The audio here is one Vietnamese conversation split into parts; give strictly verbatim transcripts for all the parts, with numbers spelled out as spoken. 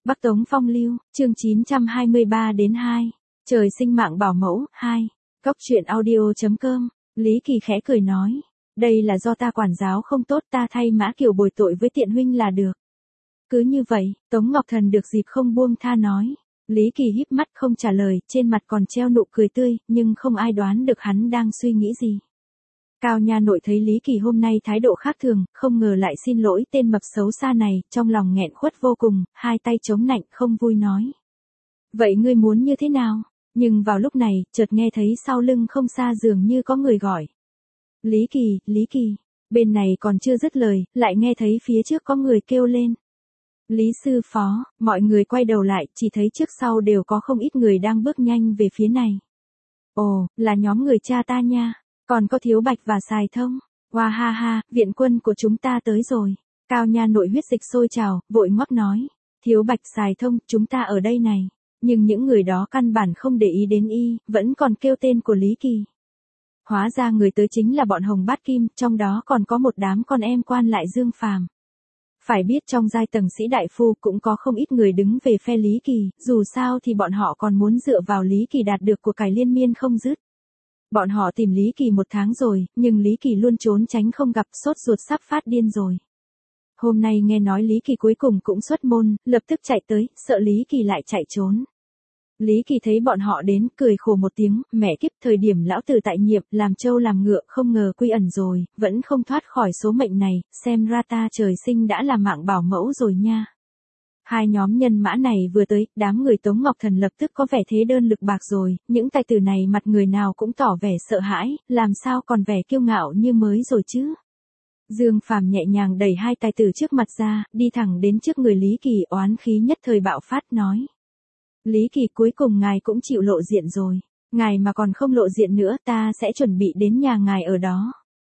Bắc Tống Phong Lưu, chương chín trăm hai mươi ba đến hai. Trời sinh mạng bảo mẫu, hai. Góc truyện audio.com, Lý Kỳ khẽ cười nói. Đây là do ta quản giáo không tốt, ta thay Mã Kiều bồi tội với Tiện huynh là được. Cứ như vậy, Tống Ngọc Thần được dịp không buông tha nói. Lý Kỳ híp mắt không trả lời, trên mặt còn treo nụ cười tươi, nhưng không ai đoán được hắn đang suy nghĩ gì. Cao nha nội thấy Lý Kỳ hôm nay thái độ khác thường, không ngờ lại xin lỗi tên mập xấu xa này, trong lòng nghẹn khuất vô cùng, hai tay chống nạnh không vui nói. Vậy ngươi muốn như thế nào? Nhưng vào lúc này, chợt nghe thấy sau lưng không xa dường như có người gọi. Lý Kỳ, Lý Kỳ, bên này còn chưa dứt lời, lại nghe thấy phía trước có người kêu lên. Lý sư phó, mọi người quay đầu lại, chỉ thấy trước sau đều có không ít người đang bước nhanh về phía này. Ồ, là nhóm người cha ta nha. Còn có Thiếu Bạch và Sài Thông. Hoa ha ha, viện quân của chúng ta tới rồi. Cao nha nội huyết dịch sôi trào, vội ngóc nói. Thiếu Bạch Sài Thông, chúng ta ở đây này. Nhưng những người đó căn bản không để ý đến y, vẫn còn kêu tên của Lý Kỳ. Hóa ra người tới chính là bọn Hồng Bát Kim, trong đó còn có một đám con em quan lại Dương Phàm. Phải biết trong giai tầng sĩ đại phu cũng có không ít người đứng về phe Lý Kỳ, dù sao thì bọn họ còn muốn dựa vào Lý Kỳ đạt được của cải liên miên không dứt. Bọn họ tìm Lý Kỳ một tháng rồi, nhưng Lý Kỳ luôn trốn tránh không gặp, sốt ruột sắp phát điên rồi. Hôm nay nghe nói Lý Kỳ cuối cùng cũng xuất môn, lập tức chạy tới, sợ Lý Kỳ lại chạy trốn. Lý Kỳ thấy bọn họ đến, cười khổ một tiếng, mẹ kiếp, thời điểm lão tử tại nhiệm, làm trâu làm ngựa, không ngờ quy ẩn rồi, vẫn không thoát khỏi số mệnh này, xem ra ta trời sinh đã là mạng bảo mẫu rồi nha. Hai nhóm nhân mã này vừa tới, đám người Tống Ngọc Thần lập tức có vẻ thế đơn lực bạc rồi, những tài tử này mặt người nào cũng tỏ vẻ sợ hãi, làm sao còn vẻ kiêu ngạo như mới rồi chứ. Dương Phàm nhẹ nhàng đẩy hai tài tử trước mặt ra, đi thẳng đến trước người Lý Kỳ, oán khí nhất thời bạo phát nói. Lý Kỳ, cuối cùng ngài cũng chịu lộ diện rồi, ngài mà còn không lộ diện nữa ta sẽ chuẩn bị đến nhà ngài ở đó.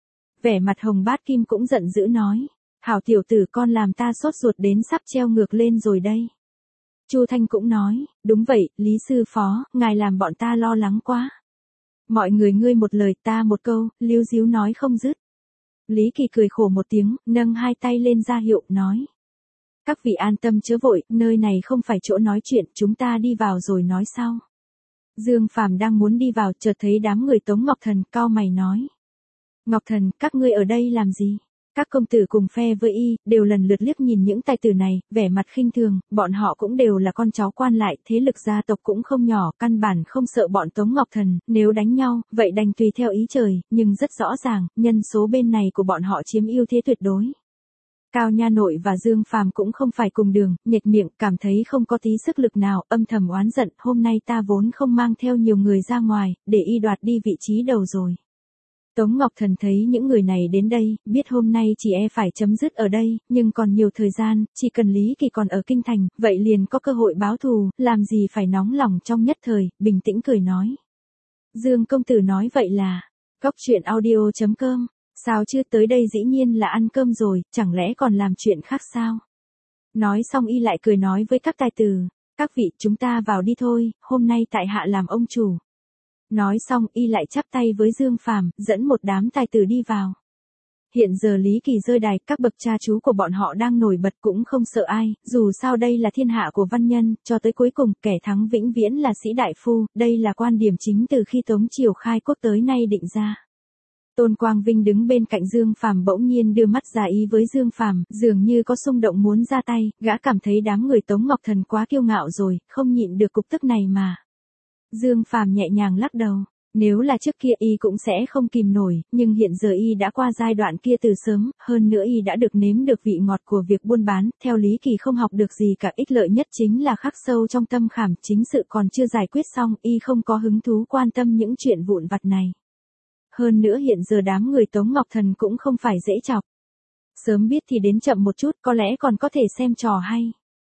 Vẻ mặt Hồng Bát Kim cũng giận dữ nói. Hảo tiểu tử, con làm ta sốt ruột đến sắp treo ngược lên rồi đây. Chu Thanh cũng nói, đúng vậy, Lý sư phó, ngài làm bọn ta lo lắng quá. Mọi người ngươi một lời ta một câu, líu díu nói không dứt. Lý Kỳ cười khổ một tiếng, nâng hai tay lên ra hiệu, nói. Các vị an tâm chớ vội, nơi này không phải chỗ nói chuyện, chúng ta đi vào rồi nói sau. Dương Phàm đang muốn đi vào, chợt thấy đám người Tống Ngọc Thần, cau mày nói. Ngọc Thần, các ngươi ở đây làm gì? Các công tử cùng phe với y, đều lần lượt liếc nhìn những tài tử này, vẻ mặt khinh thường, bọn họ cũng đều là con cháu quan lại, thế lực gia tộc cũng không nhỏ, căn bản không sợ bọn Tống Ngọc Thần, nếu đánh nhau, vậy đành tùy theo ý trời, nhưng rất rõ ràng, nhân số bên này của bọn họ chiếm ưu thế tuyệt đối. Cao nha nội và Dương Phàm cũng không phải cùng đường, nhếch miệng, cảm thấy không có tí sức lực nào, âm thầm oán giận, hôm nay ta vốn không mang theo nhiều người ra ngoài, để y đoạt đi vị trí đầu rồi. Tống Ngọc Thần thấy những người này đến đây, biết hôm nay chỉ e phải chấm dứt ở đây, nhưng còn nhiều thời gian, chỉ cần Lý Kỳ còn ở kinh thành, vậy liền có cơ hội báo thù, làm gì phải nóng lòng trong nhất thời, bình tĩnh cười nói. Dương công tử nói vậy là, góc truyện audio.com, sao chưa tới đây dĩ nhiên là ăn cơm rồi, chẳng lẽ còn làm chuyện khác sao? Nói xong y lại cười nói với các tài tử, các vị chúng ta vào đi thôi, hôm nay tại hạ làm ông chủ. Nói xong y lại chắp tay với Dương Phàm, dẫn một đám tài tử đi vào. Hiện giờ Lý Kỳ rơi đài, các bậc cha chú của bọn họ đang nổi bật cũng không sợ ai, dù sao đây là thiên hạ của văn nhân, cho tới cuối cùng kẻ thắng vĩnh viễn là sĩ đại phu, đây là quan điểm chính từ khi Tống Triều khai quốc tới nay định ra. Tôn Quang Vinh đứng bên cạnh Dương Phàm bỗng nhiên đưa mắt ra ý với Dương Phàm, dường như có xung động muốn ra tay, gã cảm thấy đám người Tống Ngọc Thần quá kiêu ngạo rồi, không nhịn được cục tức này mà. Dương Phàm nhẹ nhàng lắc đầu, nếu là trước kia y cũng sẽ không kìm nổi, nhưng hiện giờ y đã qua giai đoạn kia từ sớm, hơn nữa y đã được nếm được vị ngọt của việc buôn bán, theo Lý Kỳ không học được gì cả, ích lợi nhất chính là khắc sâu trong tâm khảm, chính sự còn chưa giải quyết xong, y không có hứng thú quan tâm những chuyện vụn vặt này. Hơn nữa hiện giờ đám người Tống Ngọc Thần cũng không phải dễ chọc. Sớm biết thì đến chậm một chút, có lẽ còn có thể xem trò hay.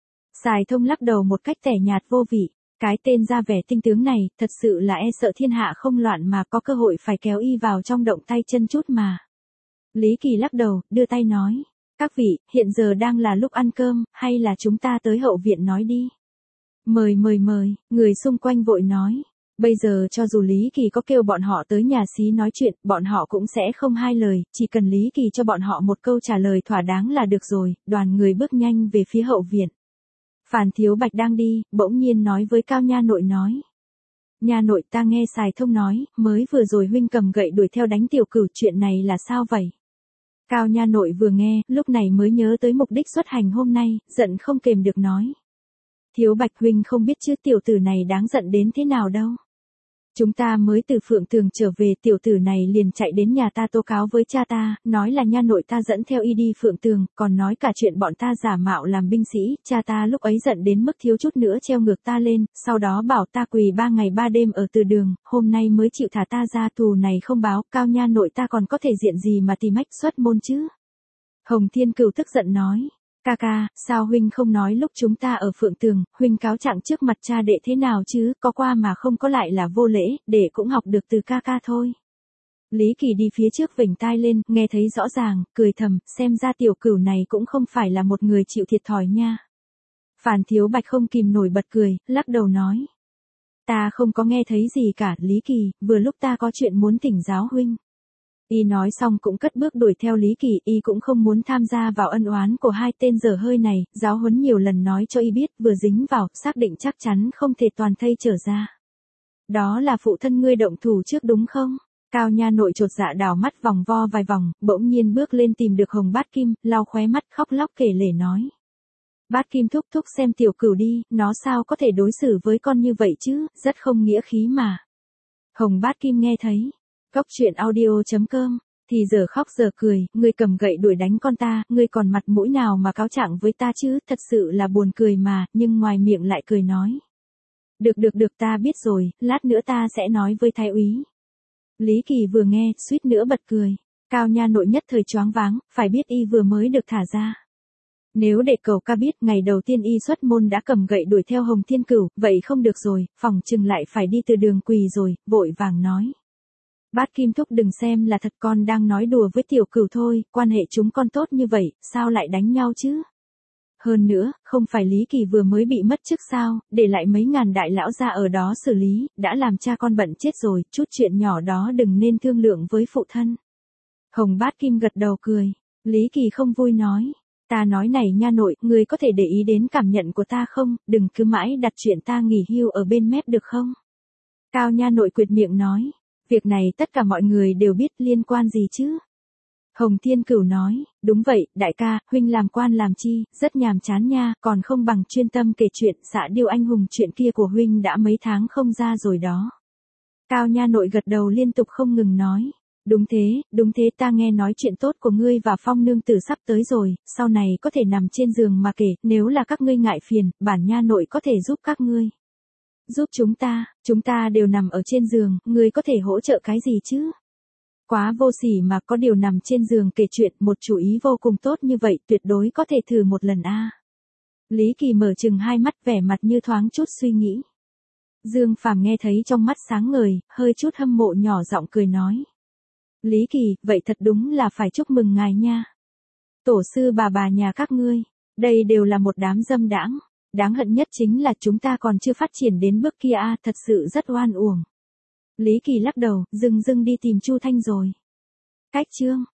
Sài Thông lắc đầu một cách tẻ nhạt vô vị. Cái tên ra vẻ tinh tướng này, thật sự là e sợ thiên hạ không loạn mà có cơ hội phải kéo y vào trong động tay chân chút mà. Lý Kỳ lắc đầu, đưa tay nói. Các vị, hiện giờ đang là lúc ăn cơm, hay là chúng ta tới hậu viện nói đi. Mời mời mời, người xung quanh vội nói. Bây giờ cho dù Lý Kỳ có kêu bọn họ tới nhà xí nói chuyện, bọn họ cũng sẽ không hai lời, chỉ cần Lý Kỳ cho bọn họ một câu trả lời thỏa đáng là được rồi, đoàn người bước nhanh về phía hậu viện. Phàn Thiếu Bạch đang đi, bỗng nhiên nói với Cao nha nội nói. Nha nội, ta nghe Sài Thông nói, mới vừa rồi huynh cầm gậy đuổi theo đánh tiểu cửu, chuyện này là sao vậy? Cao nha nội vừa nghe, lúc này mới nhớ tới mục đích xuất hành hôm nay, giận không kềm được nói. Thiếu Bạch huynh không biết chứ, tiểu tử này đáng giận đến thế nào đâu. Chúng ta mới từ Phượng Tường trở về, tiểu tử này liền chạy đến nhà ta tố cáo với cha ta, nói là nha nội ta dẫn theo y đi Phượng Tường, còn nói cả chuyện bọn ta giả mạo làm binh sĩ, cha ta lúc ấy giận đến mức thiếu chút nữa treo ngược ta lên, sau đó bảo ta quỳ ba ngày ba đêm ở từ đường, hôm nay mới chịu thả ta ra, tù này không báo, Cao nha nội ta còn có thể diện gì mà tìm ách xuất môn chứ? Hồng Thiên Cửu tức giận nói. Ca ca, sao huynh không nói lúc chúng ta ở Phượng Tường, huynh cáo trạng trước mặt cha đệ thế nào chứ, có qua mà không có lại là vô lễ, đệ cũng học được từ ca ca thôi. Lý Kỳ đi phía trước vểnh tai lên, nghe thấy rõ ràng, cười thầm, xem ra tiểu cửu này cũng không phải là một người chịu thiệt thòi nha. Phàn Thiếu Bạch không kìm nổi bật cười, lắc đầu nói. Ta không có nghe thấy gì cả, Lý Kỳ, vừa lúc ta có chuyện muốn thỉnh giáo huynh. Y nói xong cũng cất bước đuổi theo Lý Kỳ, y cũng không muốn tham gia vào ân oán của hai tên dở hơi này, giáo huấn nhiều lần nói cho y biết, vừa dính vào, xác định chắc chắn không thể toàn thây trở ra. Đó là phụ thân ngươi động thủ trước đúng không? Cao nha nội chột dạ đảo mắt vòng vo vài vòng, bỗng nhiên bước lên tìm được Hồng Bát Kim, lau khóe mắt khóc lóc kể lể nói. Bát Kim thúc thúc xem tiểu cửu đi, nó sao có thể đối xử với con như vậy chứ, rất không nghĩa khí mà. Hồng Bát Kim nghe thấy. Góc truyện audio chấm com, thì giờ khóc giờ cười, ngươi cầm gậy đuổi đánh con ta, ngươi còn mặt mũi nào mà cáo trạng với ta chứ, thật sự là buồn cười mà, nhưng ngoài miệng lại cười nói. Được được được, ta biết rồi, lát nữa ta sẽ nói với thái úy. Lý Kỳ vừa nghe, suýt nữa bật cười. Cao nha nội nhất thời choáng váng, phải biết y vừa mới được thả ra. Nếu để cậu ca biết ngày đầu tiên y xuất môn đã cầm gậy đuổi theo Hồng Thiên Cửu, vậy không được rồi, phòng chừng lại phải đi từ đường quỳ rồi, vội vàng nói. Bát Kim thúc đừng xem là thật, con đang nói đùa với tiểu cửu thôi, quan hệ chúng con tốt như vậy, sao lại đánh nhau chứ? Hơn nữa, không phải Lý Kỳ vừa mới bị mất chức sao, để lại mấy ngàn đại lão ra ở đó xử lý, đã làm cha con bận chết rồi, chút chuyện nhỏ đó đừng nên thương lượng với phụ thân. Hồng Bát Kim gật đầu cười, Lý Kỳ không vui nói, ta nói này nha nội, ngươi có thể để ý đến cảm nhận của ta không, đừng cứ mãi đặt chuyện ta nghỉ hưu ở bên mép được không? Cao nha nội quyệt miệng nói. Việc này tất cả mọi người đều biết, liên quan gì chứ? Hồng Thiên Cửu nói, đúng vậy, đại ca, huynh làm quan làm chi, rất nhàm chán nha, còn không bằng chuyên tâm kể chuyện, xạ điêu anh hùng chuyện kia của huynh đã mấy tháng không ra rồi đó. Cao nha nội gật đầu liên tục không ngừng nói, đúng thế, đúng thế, ta nghe nói chuyện tốt của ngươi và Phong nương tử sắp tới rồi, sau này có thể nằm trên giường mà kể, nếu là các ngươi ngại phiền, bản nha nội có thể giúp các ngươi. Giúp chúng ta, chúng ta đều nằm ở trên giường, ngươi có thể hỗ trợ cái gì chứ? Quá vô sỉ mà, có điều nằm trên giường kể chuyện, một chủ ý vô cùng tốt như vậy, tuyệt đối có thể thử một lần a. Lý Kỳ mở chừng hai mắt, vẻ mặt như thoáng chút suy nghĩ. Dương Phàm nghe thấy trong mắt sáng ngời, hơi chút hâm mộ nhỏ giọng cười nói. Lý Kỳ, vậy thật đúng là phải chúc mừng ngài nha. Tổ sư bà bà nhà các ngươi, đây đều là một đám dâm đãng. Đáng hận nhất chính là chúng ta còn chưa phát triển đến bước kia a, thật sự rất oan uổng. Lý Kỳ lắc đầu, dưng dưng đi tìm Chu Thanh rồi. Cách chương